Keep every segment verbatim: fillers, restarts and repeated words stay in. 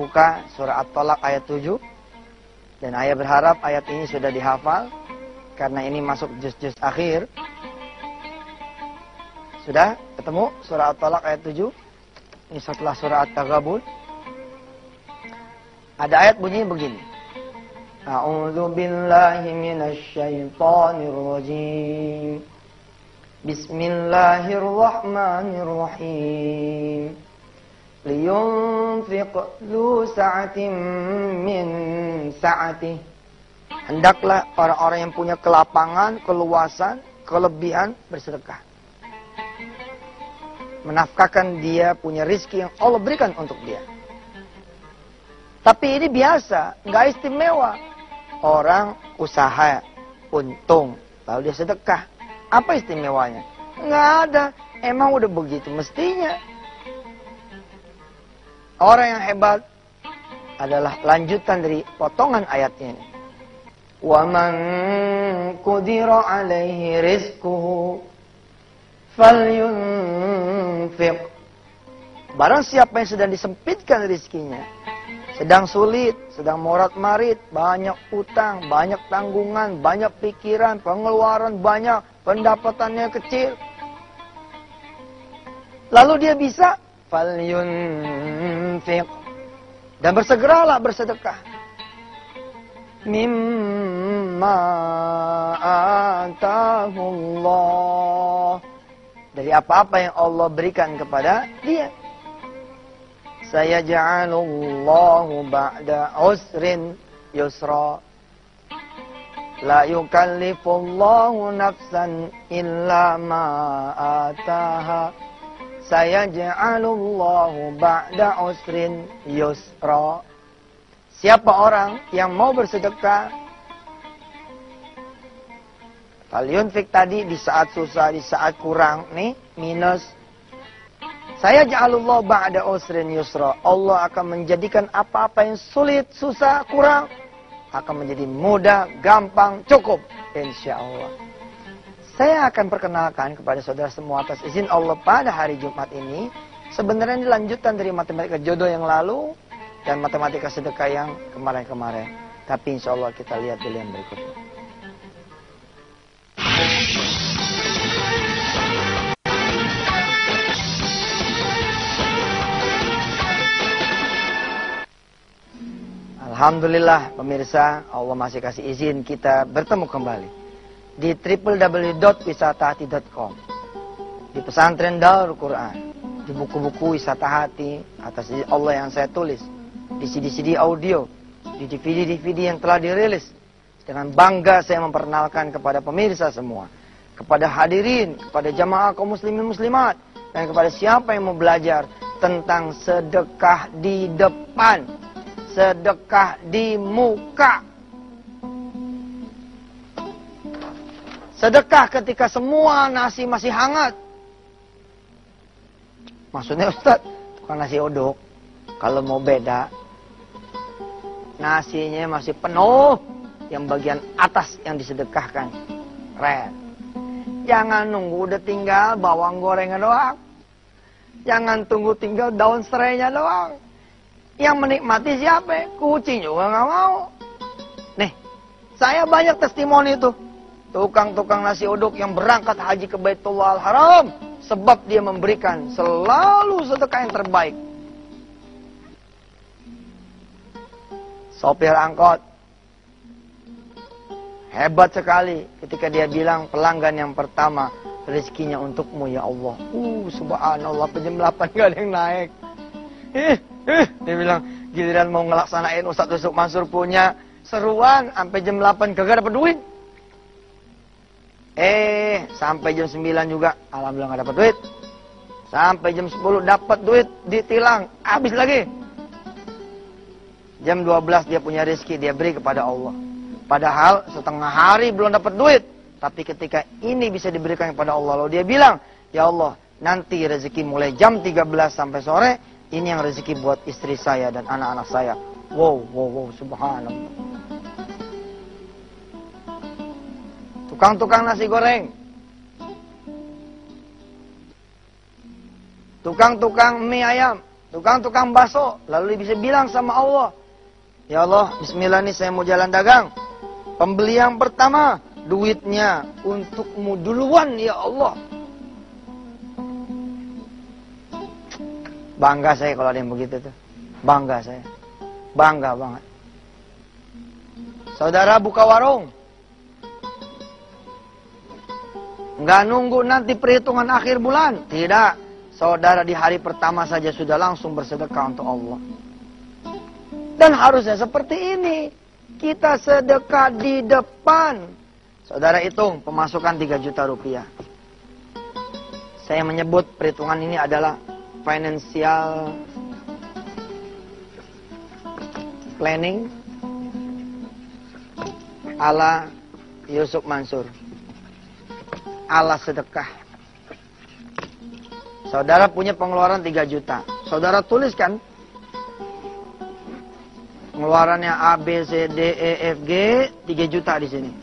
buka surah At-Tolak ayat tujuh. Dan ayah berharap ayat ini sudah dihafal, karena ini masuk juz-juz akhir. Sudah ketemu surah At-Tolak ayat tujuh? Ini setelah surah At-Taghabun. Ada ayat bunyi begini. A'udzu billahi minasy syaithanir rajim. Bismillahirrahmanirrahim. Liyunfiq dzu sa'atin min sa'atih. Hendaklah orang-orang yang punya kelapangan, keluasan, kelebihan bersedekah. Menafkahkan dia punya rizki yang Allah berikan untuk dia. Tapi ini biasa, nggak istimewa. Orang usaha, untung, lalu dia sedekah. Apa istimewanya? Nggak ada. Emang udah begitu mestinya. Orang yang hebat adalah lanjutan dari potongan ayatnya ini. Wa man qudira alaihi rizquhu falyunfiq. Barang siapa yang sedang disempitkan rizkinya, sedang sulit, sedang morat-marit, banyak utang, banyak tanggungan, banyak pikiran, pengeluaran banyak, pendapatannya kecil, lalu dia bisa falyunfiq, dan bersegeralah bersedekah. Mimma atahullah, dari apa-apa yang Allah berikan kepada dia. Sayaj'alullahu ba'da usrin yusra. La yukallifullahu nafsan illa ma ataha. Sayaj'alullahu ba'da usrin yusra. Siapa orang yang mau bersedekah, falyunfik tadi di saat susah, di saat kurang, nih minus. Saya ja'alullah ba'da usrin yusra. Allah akan menjadikan apa-apa yang sulit, susah, kurang, akan menjadi mudah, gampang, cukup. Insya Allah. Saya akan perkenalkan kepada saudara semua atas izin Allah pada hari Jumat ini. Sebenarnya ini lanjutan dari matematika jodoh yang lalu dan matematika sedekah yang kemarin-kemarin. Tapi insya Allah kita lihat dulu yang berikutnya. Alhamdulillah pemirsa, Allah masih kasih izin kita bertemu kembali di w w w titik wisata hati titik com, di pesantren Darul Quran, di buku-buku wisata hati atas izin Allah yang saya tulis, di C D C D audio, di D V D D V D yang telah dirilis. Dengan bangga saya memperkenalkan kepada pemirsa semua, kepada hadirin, kepada jamaah kaum muslimin muslimat, dan kepada siapa yang mau belajar tentang sedekah di depan, sedekah di muka. Sedekah ketika semua nasi masih hangat. Maksudnya Ustaz, tukang nasi uduk, kalau mau beda, nasinya masih penuh, yang bagian atas yang disedekahkan keren. Jangan nunggu udah tinggal bawang gorengnya doang. Jangan tunggu tinggal daun serainya doang. Yang menikmati siapa? Kucing juga nggak mau. Nih, saya banyak testimoni itu. Tukang-tukang nasi uduk yang berangkat haji ke Baitullah Al-Haram, sebab dia memberikan selalu sedekah yang terbaik. Sopir angkot hebat sekali ketika dia bilang pelanggan yang pertama, rezekinya untukmu ya Allah. Uh, subhanallah, jam delapan gak ada yang naik. Ih, ih, dia bilang giliran mau ngelaksanain Ustadz Yusuf Mansur punya seruan sampai jam delapan kagak dapat duit. Eh, sampai jam sembilan juga alhamdulillah gak dapat duit. Sampai jam sepuluh dapat duit, ditilang, habis lagi. Jam dua belas dia punya rezeki, dia beri kepada Allah. Padahal setengah hari belum dapat duit. Tapi ketika ini bisa diberikan kepada Allah, lalu dia bilang, ya Allah, nanti rezeki mulai jam tiga belas sampai sore, ini yang rezeki buat istri saya dan anak-anak saya. Wow, wow, wow, subhanallah. Tukang-tukang nasi goreng, tukang-tukang mie ayam, tukang-tukang bakso, lalu dia bisa bilang sama Allah, ya Allah, bismillah nih saya mau jalan dagang. Pembeli yang pertama, duitnya untukmu duluan ya Allah. Bangga saya kalau ada yang begitu tuh. Bangga saya. Bangga banget. Saudara buka warung. Nggak nunggu nanti perhitungan akhir bulan. Tidak. Saudara di hari pertama saja sudah langsung bersedekah untuk Allah. Dan harusnya seperti ini. Kita sedekah di depan. Saudara hitung pemasukan tiga juta rupiah. Saya menyebut perhitungan ini adalah financial planning ala Yusuf Mansur, ala sedekah. Saudara punya pengeluaran tiga juta. Saudara tuliskan pengeluarannya A, B, C, D, E, F, G, tiga juta di sini.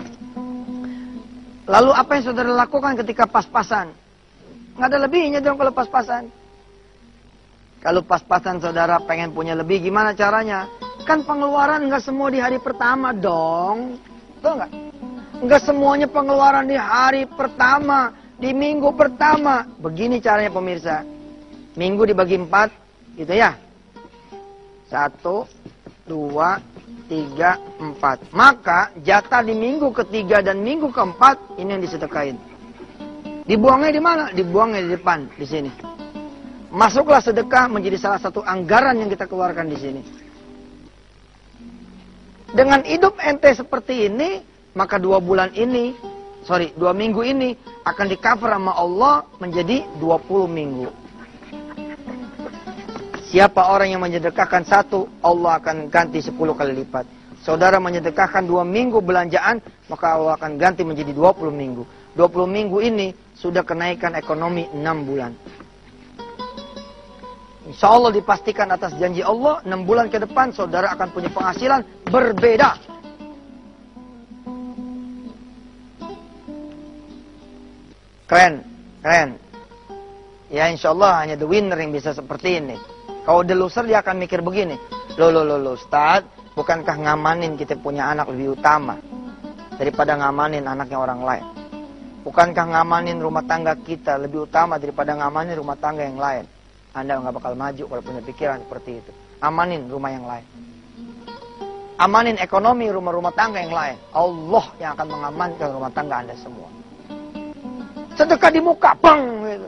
Lalu apa yang saudara lakukan ketika pas-pasan? Nggak ada lebihnya dong kalau pas-pasan. Kalau pas-pasan saudara pengen punya lebih, gimana caranya? Kan pengeluaran nggak semua di hari pertama dong. Betul nggak? Nggak semuanya pengeluaran di hari pertama, di minggu pertama. Begini caranya pemirsa. Minggu dibagi empat, gitu ya. Satu, dua, tiga, empat. Maka jatah di minggu ketiga dan minggu keempat ini yang disedekahin. Dibuangnya di mana? Dibuangnya di depan, di sini. Masuklah sedekah menjadi salah satu anggaran yang kita keluarkan di sini. Dengan hidup ente seperti ini, maka dua bulan ini, sorry, dua minggu ini akan di-cover sama Allah menjadi dua puluh minggu. Siapa orang yang menyedekahkan satu, Allah akan ganti sepuluh kali lipat. Saudara menyedekahkan dua minggu belanjaan, maka Allah akan ganti menjadi dua puluh minggu. dua puluh minggu ini sudah kenaikan ekonomi enam bulan. Insya Allah dipastikan atas janji Allah, enam bulan ke depan saudara akan punya penghasilan berbeda. Keren, keren. Ya insya Allah hanya the winner yang bisa seperti ini. Kalau the loser dia akan mikir begini. Loh, loh, loh, loh, Ustaz, bukankah ngamanin kita punya anak lebih utama daripada ngamanin anaknya orang lain? Bukankah ngamanin rumah tangga kita lebih utama daripada ngamanin rumah tangga yang lain? Anda nggak bakal maju kalau punya pikiran seperti itu. Amanin rumah yang lain. Amanin ekonomi rumah-rumah tangga yang lain. Allah yang akan mengamankan rumah tangga Anda semua. Sedekah di muka, bang! Gitu.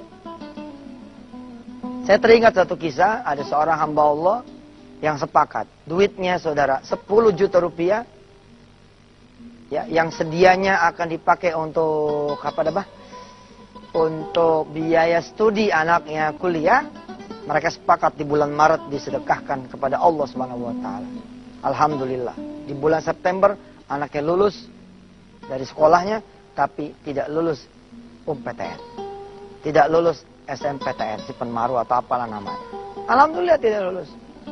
Saya teringat satu kisah, ada seorang hamba Allah yang sepakat. Duitnya saudara, sepuluh juta rupiah. Ya, yang sedianya akan dipakai untuk apa dah? Untuk biaya studi anaknya kuliah. Mereka sepakat di bulan Maret disedekahkan kepada Allah Subhanahu wa taala. Alhamdulillah. Di bulan September anaknya lulus dari sekolahnya tapi tidak lulus U M P T N. Tidak lulus S M P T N, si penmaru atau apalah namanya. Alhamdulillah tidak lulus.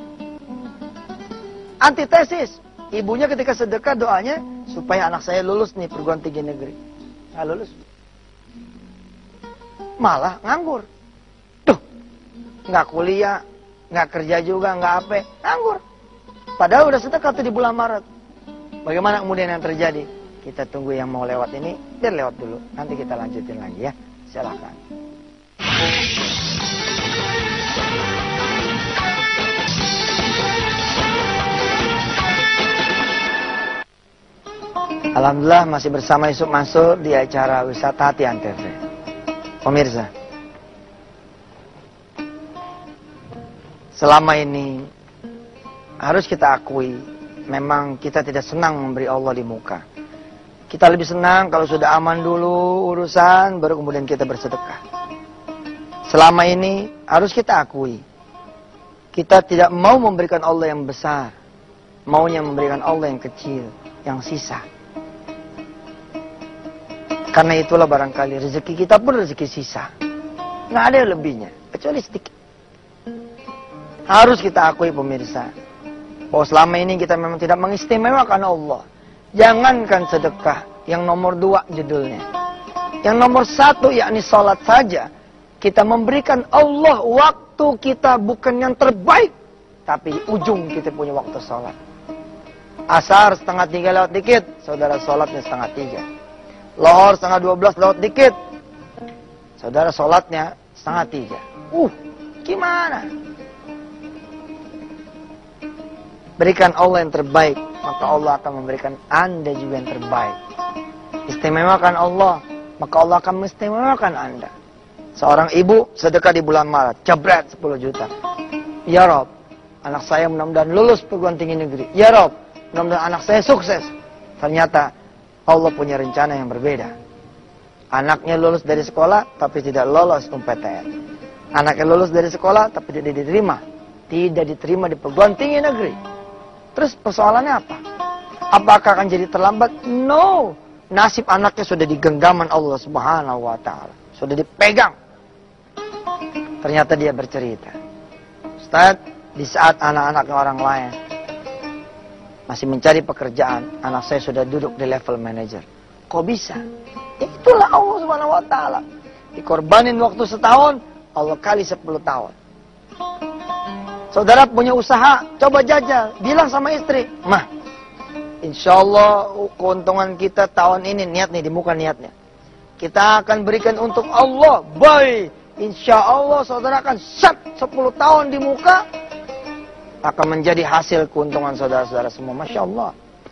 Antitesis, ibunya ketika sedekah doanya supaya anak saya lulus nih perguruan tinggi negeri. Nggak lulus. Malah nganggur. Tuh, nggak kuliah, nggak kerja juga, nggak apa, nganggur. Padahal udah sedekah tuh di bulan Maret. Bagaimana kemudian yang terjadi? Kita tunggu yang mau lewat ini, biar lewat dulu. Nanti kita lanjutin lagi ya. Silakan. Alhamdulillah masih bersama Yusuf Mansur di acara Wisata Hati Antv. Pemirsa, selama ini harus kita akui memang kita tidak senang memberi Allah di muka. Kita lebih senang kalau sudah aman dulu urusan baru kemudian kita bersedekah. Selama ini harus kita akui kita tidak mau memberikan Allah yang besar, maunya memberikan Allah yang kecil, yang sisa. Karena itulah barangkali rezeki kita pun rezeki sisa. Nggak ada lebihnya, kecuali sedikit. Harus kita akui pemirsa, bahwa selama ini kita memang tidak mengistimewakan Allah. Jangankan sedekah, yang nomor dua judulnya. Yang nomor satu yakni salat saja. Kita memberikan Allah waktu waktu kita bukan yang terbaik, tapi ujung kita punya waktu sholat. Asar setengah tiga lewat dikit, saudara sholatnya setengah tiga. Lohor setengah dua belas lewat dikit, saudara sholatnya setengah tiga. Uh, gimana? Berikan Allah yang terbaik, maka Allah akan memberikan Anda juga yang terbaik. Istimewakan Allah, maka Allah akan mengistimewakan Anda. Seorang ibu sedekah di bulan Maret, jabret sepuluh juta. Ya Rob, anak saya mudah-mudahan lulus perguruan tinggi negeri. Ya Rob, mudah-mudahan anak saya sukses. Ternyata Allah punya rencana yang berbeda. Anaknya lulus dari sekolah, tapi tidak lolos U M P T N. Anaknya lulus dari sekolah, tapi tidak diterima. Tidak diterima di perguruan tinggi negeri. Terus persoalannya apa? Apakah akan jadi terlambat? No. Nasib anaknya sudah di genggaman Allah Subhanahu wa Ta'ala. Sudah dipegang. Ternyata dia bercerita, Ustaz, di saat anak-anaknya orang lain masih mencari pekerjaan, anak saya sudah duduk di level manager. Kok bisa? Itulah Allah Subhanahu wa Ta'ala. Dikorbanin waktu setahun, Allah kali sepuluh tahun. Saudara punya usaha, coba jajal. Bilang sama istri, Mah, insya Allah keuntungan kita tahun ini, niat nih, di muka niatnya. Kita akan berikan untuk Allah. Baik, insya Allah saudara akan set sepuluh tahun di muka. Akan menjadi hasil keuntungan saudara-saudara semua. Masya Allah.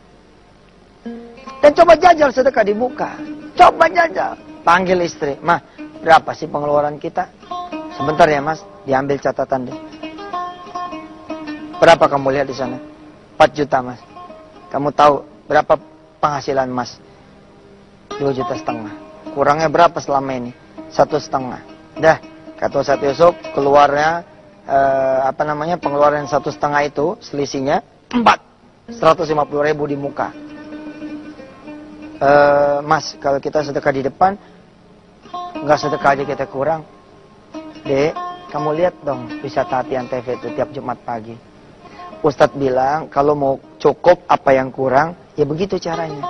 Dan coba jajal sedekah di muka. Coba jajal. Panggil istri, Mah, berapa sih pengeluaran kita? Sebentar ya Mas, diambil catatan deh. Berapa kamu lihat di sana? empat juta Mas. Kamu tahu berapa penghasilan Mas? dua juta setengah. Kurangnya berapa selama ini? Satu setengah. Dah, kata Ustaz Yusuf, keluarnya eh, apa namanya pengeluaran satu setengah itu selisihnya empat, seratus lima puluh ribu di muka. Eh, mas, kalau kita sedekah di depan, nggak sedekah aja kita kurang. Dek, kamu lihat dong wisata Hati Antv itu tiap Jumat pagi. Ustadz bilang, kalau mau cukup apa yang kurang, ya begitu caranya.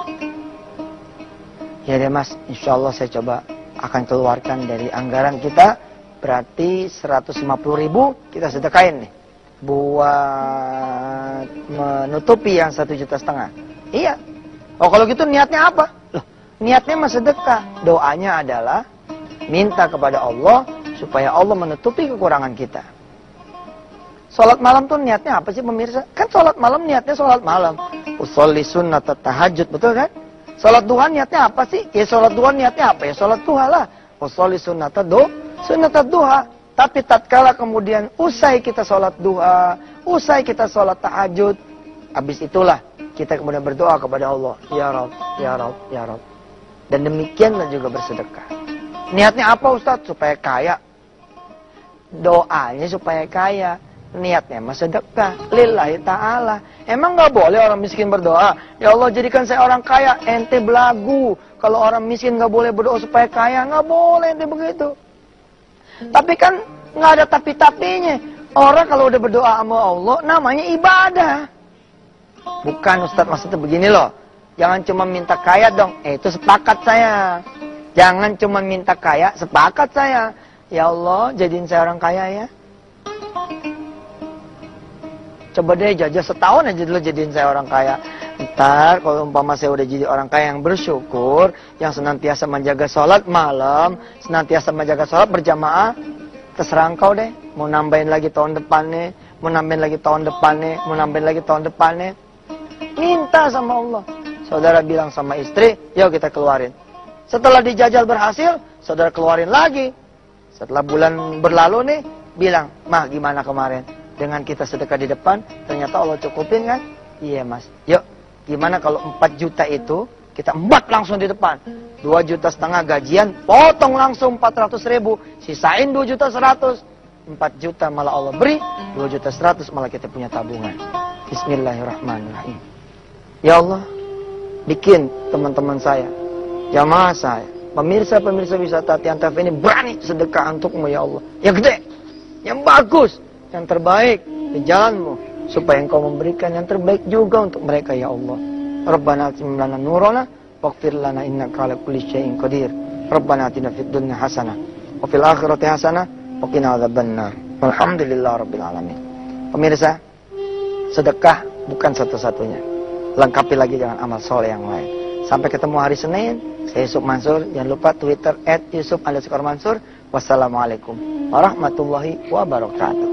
Ya deh Mas, insya Allah saya coba akan keluarkan dari anggaran kita, berarti seratus lima puluh ribu kita sedekahin nih. Buat menutupi yang satu juta setengah. Iya. Oh kalau gitu niatnya apa? Loh, niatnya mas sedekah. Doanya adalah minta kepada Allah supaya Allah menutupi kekurangan kita. Sholat malam tuh niatnya apa sih pemirsa? Kan sholat malam niatnya sholat malam. Usolli sunnat tahajud, betul kan? Sholat duha niatnya apa sih? Ya sholat duha niatnya apa? Ya sholat duha lah. Usolli sunnat do, sunnat duha. Tapi tatkala kemudian usai kita sholat duha, usai kita sholat tahajud, habis itulah kita kemudian berdoa kepada Allah. Ya Rabb, Ya Rabb, Ya Rabb. Dan demikianlah juga bersedekah. Niatnya apa Ustadz? Supaya kaya. Doanya supaya kaya. Niatnya mah sedekah lillahi ta'ala. Emang gak boleh orang miskin berdoa, ya Allah jadikan saya orang kaya? Ente belagu. Kalau orang miskin gak boleh berdoa supaya kaya, gak boleh ente begitu. Tapi kan gak ada tapi-tapinya. Orang kalau udah berdoa sama Allah namanya ibadah. Bukan Ustaz, maksudnya begini loh, jangan cuma minta kaya dong. Eh itu sepakat saya. Jangan cuma minta kaya, sepakat saya. Ya Allah jadiin saya orang kaya ya. Coba deh jajah setahun aja dulu jadiin saya orang kaya. Ntar kalau umpama saya udah jadi orang kaya yang bersyukur, yang senantiasa menjaga sholat malam, senantiasa menjaga sholat berjamaah, terserah engkau deh. Mau nambahin lagi tahun depannya, mau nambahin lagi tahun depannya, mau nambahin lagi tahun depannya. Minta sama Allah. Saudara bilang sama istri, yuk kita keluarin. Setelah dijajal berhasil, saudara keluarin lagi. Setelah bulan berlalu nih, bilang, Mah gimana kemarin? Dengan kita sedekah di depan, ternyata Allah cukupin kan? Iya mas. Yuk, gimana kalau empat juta itu, kita embat langsung di depan. dua juta setengah gajian, potong langsung empat ratus ribu. Sisain dua juta seratus. empat juta malah Allah beri, dua juta seratus malah kita punya tabungan. Bismillahirrahmanirrahim. Ya Allah, bikin teman-teman saya, jamaah saya, pemirsa-pemirsa wisata Hati Antv ini berani sedekah untukmu ya Allah. Yang gede, yang bagus, yang terbaik di jalanmu, supaya engkau memberikan yang terbaik juga untuk mereka ya Allah. Rabbana atim lana nurana waghfir lana innaka ala kulli syai'in qadir. Rabbana atina fid dunya hasanah wa fil akhirati hasanah wa qina adzabannar. Alhamdulillah Rabbil Alamin. Pemirsa, sedekah bukan satu-satunya. Lengkapi lagi dengan amal soleh yang lain. Sampai ketemu hari Senin. Saya Yusuf Mansur. Jangan lupa Twitter at Yusuf underscore Mansur. Wassalamualaikum warahmatullahi wabarakatuh.